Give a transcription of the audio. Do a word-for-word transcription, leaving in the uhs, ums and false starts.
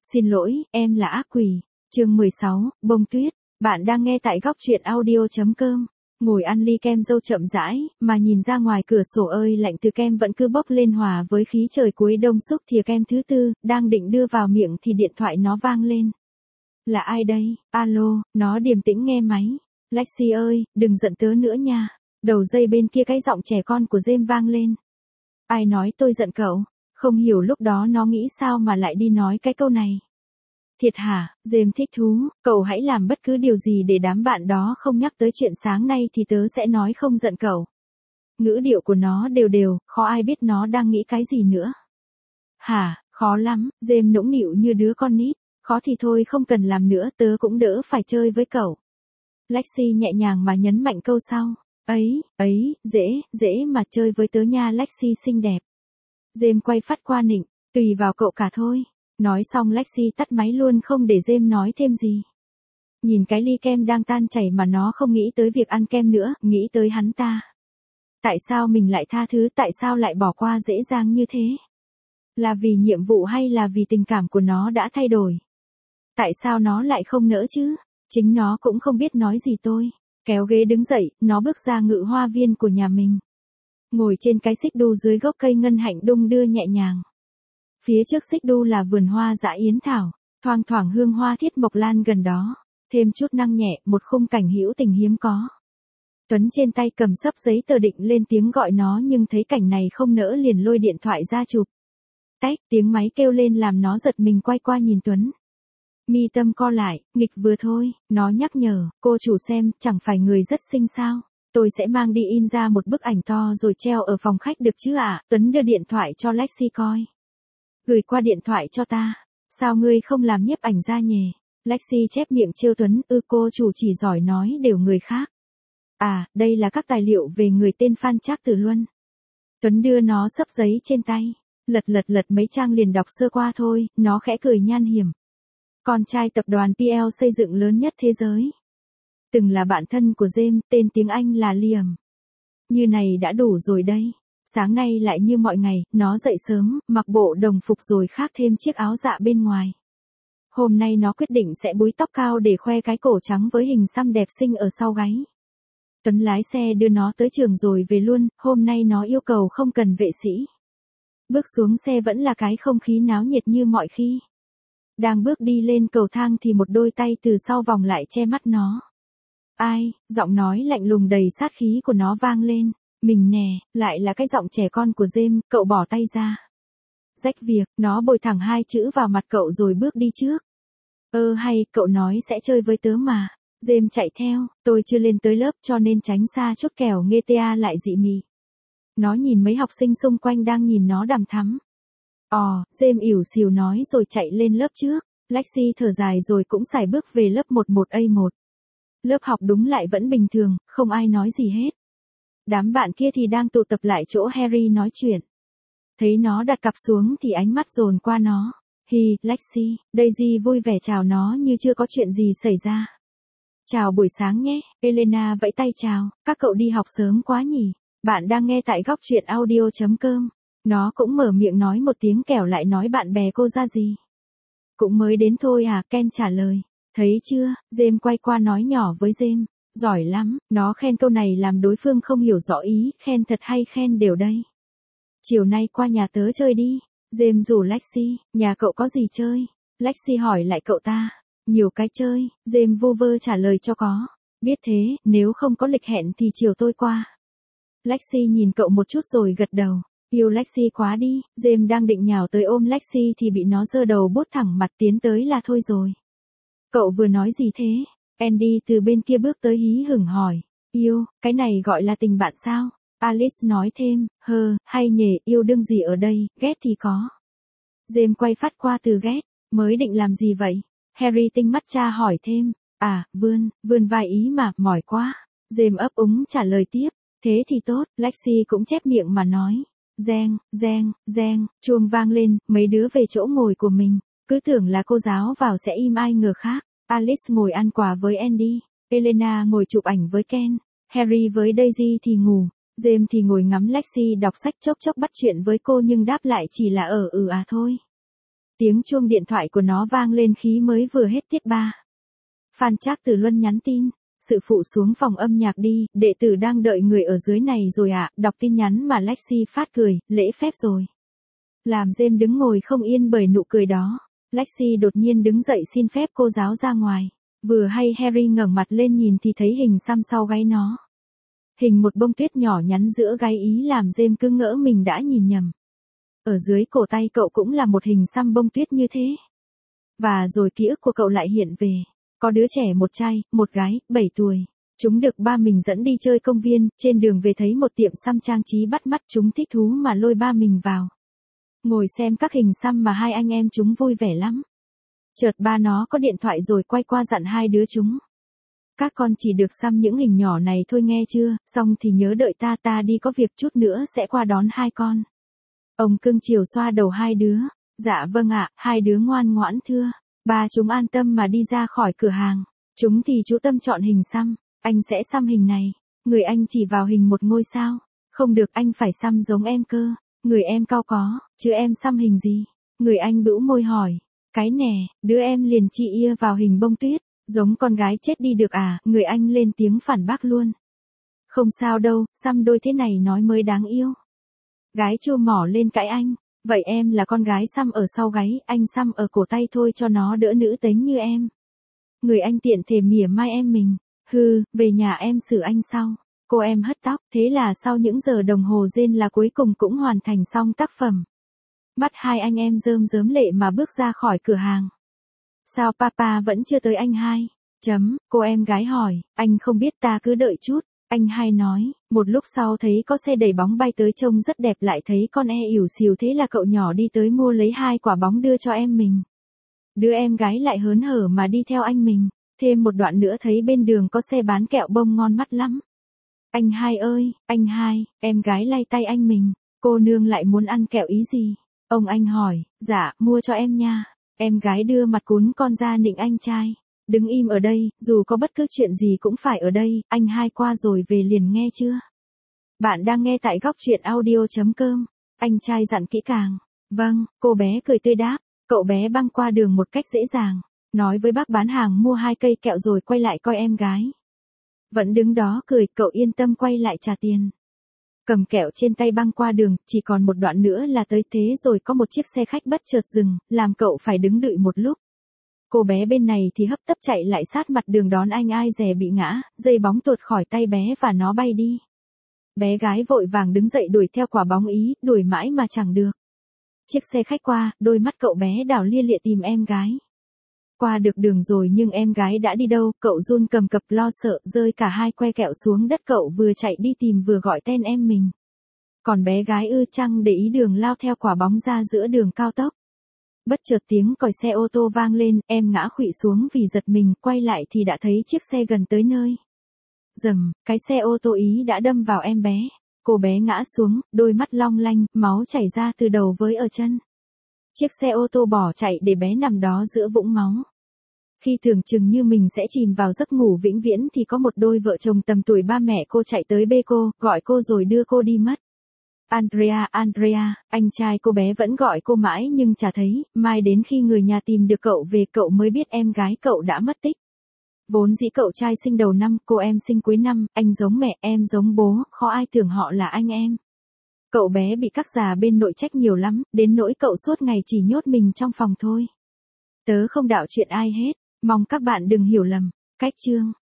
Xin lỗi, em là ác quỷ. Chương mười sáu, bông tuyết. Bạn đang nghe tại góc truyện audio.com. Ngồi ăn ly kem dâu chậm rãi, mà nhìn ra ngoài cửa sổ ơi lạnh từ kem vẫn cứ bốc lên hòa với khí trời cuối đông. Xúc thìa kem thứ tư, đang định đưa vào miệng thì điện thoại nó vang lên. Là ai đây? Alo, nó điềm tĩnh nghe máy. Lexi ơi, đừng giận tớ nữa nha. Đầu dây bên kia cái giọng trẻ con của James vang lên. Ai nói tôi giận cậu? Không hiểu lúc đó nó nghĩ sao mà lại đi nói cái câu này. Thiệt hả? James thích thú, cậu hãy làm bất cứ điều gì để đám bạn đó không nhắc tới chuyện sáng nay thì tớ sẽ nói không giận cậu. Ngữ điệu của nó đều đều, khó ai biết nó đang nghĩ cái gì nữa. Hả, khó lắm, James nũng nịu như đứa con nít. Khó thì thôi không cần làm nữa, tớ cũng đỡ phải chơi với cậu. Lexi nhẹ nhàng mà nhấn mạnh câu sau. Ấy, ấy, dễ, dễ mà chơi với tớ nha Lexi xinh đẹp. James quay phát qua nịnh, tùy vào cậu cả thôi. Nói xong Lexi tắt máy luôn không để James nói thêm gì. Nhìn cái ly kem đang tan chảy mà nó không nghĩ tới việc ăn kem nữa, nghĩ tới hắn ta. Tại sao mình lại tha thứ, tại sao lại bỏ qua dễ dàng như thế? Là vì nhiệm vụ hay là vì tình cảm của nó đã thay đổi? Tại sao nó lại không nỡ chứ? Chính nó cũng không biết nói gì tôi. Kéo ghế đứng dậy, nó bước ra ngự hoa viên của nhà mình. Ngồi trên cái xích đu dưới gốc cây ngân hạnh đung đưa nhẹ nhàng. Phía trước xích đu là vườn hoa dã yến thảo, thoang thoảng hương hoa thiết mộc lan gần đó. Thêm chút năng nhẹ, một khung cảnh hữu tình hiếm có. Tuấn trên tay cầm xấp giấy tờ định lên tiếng gọi nó nhưng thấy cảnh này không nỡ liền lôi điện thoại ra chụp. Tách, tiếng máy kêu lên làm nó giật mình quay qua nhìn Tuấn. Mi tâm co lại, nghịch vừa thôi, nó nhắc nhở, cô chủ xem, chẳng phải người rất xinh sao, tôi sẽ mang đi in ra một bức ảnh to rồi treo ở phòng khách được chứ ạ, à? Tuấn đưa điện thoại cho Lexi coi. Gửi qua điện thoại cho ta, sao ngươi không làm nhiếp ảnh ra nhề, Lexi chép miệng trêu Tuấn, ư cô chủ chỉ giỏi nói đều người khác. À, đây là các tài liệu về người tên Phan Trác Tử Luân. Tuấn đưa nó xấp giấy trên tay, lật lật lật mấy trang liền đọc sơ qua thôi, nó khẽ cười nhan hiểm. Con trai tập đoàn pê lờ xây dựng lớn nhất thế giới. Từng là bạn thân của James, tên tiếng Anh là Liam. Như này đã đủ rồi đây. Sáng nay lại như mọi ngày, nó dậy sớm, mặc bộ đồng phục rồi khác thêm chiếc áo dạ bên ngoài. Hôm nay nó quyết định sẽ búi tóc cao để khoe cái cổ trắng với hình xăm đẹp xinh ở sau gáy. Tuấn lái xe đưa nó tới trường rồi về luôn, hôm nay nó yêu cầu không cần vệ sĩ. Bước xuống xe vẫn là cái không khí náo nhiệt như mọi khi. Đang bước đi lên cầu thang thì một đôi tay từ sau vòng lại che mắt nó. Ai, giọng nói lạnh lùng đầy sát khí của nó vang lên. Mình nè, lại là cái giọng trẻ con của James, cậu bỏ tay ra. Rách việc, nó bồi thẳng hai chữ vào mặt cậu rồi bước đi trước. Ơ hay, cậu nói sẽ chơi với tớ mà. James chạy theo, tôi chưa lên tới lớp cho nên tránh xa chút kẻo nghe ta lại dị mị. Nó nhìn mấy học sinh xung quanh đang nhìn nó đằm thắm. Ồ, James ỉu xìu nói rồi chạy lên lớp trước. Lexi thở dài rồi cũng xài bước về lớp một một A một. Lớp học đúng lại vẫn bình thường, không ai nói gì hết. Đám bạn kia thì đang tụ tập lại chỗ Harry nói chuyện. Thấy nó đặt cặp xuống thì ánh mắt dồn qua nó. Hi, Lexi, Daisy vui vẻ chào nó như chưa có chuyện gì xảy ra. Chào buổi sáng nhé, Elena vẫy tay chào, các cậu đi học sớm quá nhỉ. Bạn đang nghe tại góc truyện audio.com. Nó cũng mở miệng nói một tiếng kẻo lại nói bạn bè cô ra gì. Cũng mới đến thôi à, Ken trả lời. Thấy chưa, James quay qua nói nhỏ với James. Giỏi lắm, nó khen câu này làm đối phương không hiểu rõ ý, khen thật hay khen đều đây. Chiều nay qua nhà tớ chơi đi. James rủ Lexi, nhà cậu có gì chơi? Lexi hỏi lại cậu ta. Nhiều cái chơi, James vô vơ trả lời cho có. Biết thế, nếu không có lịch hẹn thì chiều tôi qua. Lexi nhìn cậu một chút rồi gật đầu. Yêu Lexi quá đi, James đang định nhào tới ôm Lexi thì bị nó giơ đầu bốt thẳng mặt tiến tới là thôi rồi. Cậu vừa nói gì thế? Andy từ bên kia bước tới hí hửng hỏi. Yêu, cái này gọi là tình bạn sao? Alice nói thêm, hơ, hay nhề, yêu đương gì ở đây, ghét thì có. James quay phát qua từ ghét, mới định làm gì vậy? Harry tinh mắt cha hỏi thêm, à, vươn, vươn vai ý mà, mỏi quá. James ấp úng trả lời tiếp, thế thì tốt, Lexi cũng chép miệng mà nói. Reng, reng, reng, chuông vang lên, mấy đứa về chỗ ngồi của mình, cứ tưởng là cô giáo vào sẽ im ai ngờ khác. Alice ngồi ăn quà với Andy, Elena ngồi chụp ảnh với Ken, Harry với Daisy thì ngủ, James thì ngồi ngắm Lexi đọc sách chốc chốc bắt chuyện với cô nhưng đáp lại chỉ là ở ừ à thôi. Tiếng chuông điện thoại của nó vang lên khí mới vừa hết tiết ba. Phan Trác Tử Luân nhắn tin. Sự phụ xuống phòng âm nhạc đi, đệ tử đang đợi người ở dưới này rồi ạ, à. Đọc tin nhắn mà Lexi phát cười, lễ phép rồi. Làm James đứng ngồi không yên bởi nụ cười đó. Lexi đột nhiên đứng dậy xin phép cô giáo ra ngoài. Vừa hay Harry ngẩng mặt lên nhìn thì thấy hình xăm sau gáy nó. Hình một bông tuyết nhỏ nhắn giữa gáy ý làm James cứ ngỡ mình đã nhìn nhầm. Ở dưới cổ tay cậu cũng là một hình xăm bông tuyết như thế. Và rồi ký ức của cậu lại hiện về. Có đứa trẻ một trai, một gái, bảy tuổi. Chúng được ba mình dẫn đi chơi công viên, trên đường về thấy một tiệm xăm trang trí bắt mắt, chúng thích thú mà lôi ba mình vào. Ngồi xem các hình xăm mà hai anh em chúng vui vẻ lắm. Chợt ba nó có điện thoại rồi quay qua dặn hai đứa chúng. Các con chỉ được xăm những hình nhỏ này thôi nghe chưa, xong thì nhớ đợi ta ta đi có việc chút nữa sẽ qua đón hai con. Ông cưng chiều xoa đầu hai đứa. Dạ vâng ạ, hai đứa ngoan ngoãn thưa. Ba chúng an tâm mà đi ra khỏi cửa hàng. Chúng thì chú Tâm chọn hình xăm. Anh sẽ xăm hình này. Người anh chỉ vào hình một ngôi sao. Không được, anh phải xăm giống em cơ. Người em cao có, chứ em xăm hình gì? Người anh bĩu môi hỏi. Cái nè, đứa em liền chi ia vào hình bông tuyết. Giống con gái chết đi được à? Người anh lên tiếng phản bác luôn. Không sao đâu, xăm đôi thế này nói mới đáng yêu. Gái chua mỏ lên cãi anh. Vậy em là con gái xăm ở sau gáy, anh xăm ở cổ tay thôi cho nó đỡ nữ tính như em. Người anh tiện thể mỉa mai em mình. Hừ, về nhà em xử anh sau. Cô em hất tóc, thế là sau những giờ đồng hồ rên là cuối cùng cũng hoàn thành xong tác phẩm. Mắt hai anh em rơm rớm lệ mà bước ra khỏi cửa hàng. Sao papa vẫn chưa tới anh hai? Chấm, cô em gái hỏi, anh không biết ta cứ đợi chút. Anh hai nói, một lúc sau thấy có xe đẩy bóng bay tới trông rất đẹp lại thấy con e ỉu xìu thế là cậu nhỏ đi tới mua lấy hai quả bóng đưa cho em mình. Đứa em gái lại hớn hở mà đi theo anh mình. Thêm một đoạn nữa thấy bên đường có xe bán kẹo bông ngon mắt lắm. Anh hai ơi, anh hai, em gái lay tay anh mình. Cô nương lại muốn ăn kẹo ý gì? Ông anh hỏi, dạ, mua cho em nha. Em gái đưa mặt cún con ra nịnh anh trai. Đứng im ở đây, dù có bất cứ chuyện gì cũng phải ở đây, anh hai qua rồi về liền nghe chưa? Bạn đang nghe tại góc truyện audio chấm com. Anh trai dặn kỹ càng. Vâng, cô bé cười tươi đáp. Cậu bé băng qua đường một cách dễ dàng. Nói với bác bán hàng mua hai cây kẹo rồi quay lại coi em gái. Vẫn đứng đó cười, cậu yên tâm quay lại trả tiền. Cầm kẹo trên tay băng qua đường, chỉ còn một đoạn nữa là tới thế rồi có một chiếc xe khách bất chợt dừng, làm cậu phải đứng đợi một lúc. Cô bé bên này thì hấp tấp chạy lại sát mặt đường đón anh ai dè bị ngã, dây bóng tuột khỏi tay bé và nó bay đi. Bé gái vội vàng đứng dậy đuổi theo quả bóng ý, đuổi mãi mà chẳng được. Chiếc xe khách qua, đôi mắt cậu bé đảo lia lịa tìm em gái. Qua được đường rồi nhưng em gái đã đi đâu, cậu run cầm cập lo sợ, rơi cả hai que kẹo xuống đất, cậu vừa chạy đi tìm vừa gọi tên em mình. Còn bé gái ư chăng để ý đường lao theo quả bóng ra giữa đường cao tốc. Bất chợt tiếng còi xe ô tô vang lên, em ngã khuỵu xuống vì giật mình, quay lại thì đã thấy chiếc xe gần tới nơi. Rầm, cái xe ô tô ý đã đâm vào em bé. Cô bé ngã xuống, đôi mắt long lanh, máu chảy ra từ đầu với ở chân. Chiếc xe ô tô bỏ chạy để bé nằm đó giữa vũng máu. Khi tưởng chừng như mình sẽ chìm vào giấc ngủ vĩnh viễn thì có một đôi vợ chồng tầm tuổi ba mẹ cô chạy tới bê cô, gọi cô rồi đưa cô đi mất. Andrea, Andrea, anh trai cô bé vẫn gọi cô mãi nhưng chả thấy, mai đến khi người nhà tìm được cậu về cậu mới biết em gái cậu đã mất tích. Vốn dĩ cậu trai sinh đầu năm, cô em sinh cuối năm, anh giống mẹ, em giống bố, khó ai tưởng họ là anh em. Cậu bé bị các già bên nội trách nhiều lắm, đến nỗi cậu suốt ngày chỉ nhốt mình trong phòng thôi. Tớ không đạo chuyện ai hết, mong các bạn đừng hiểu lầm. Cách chương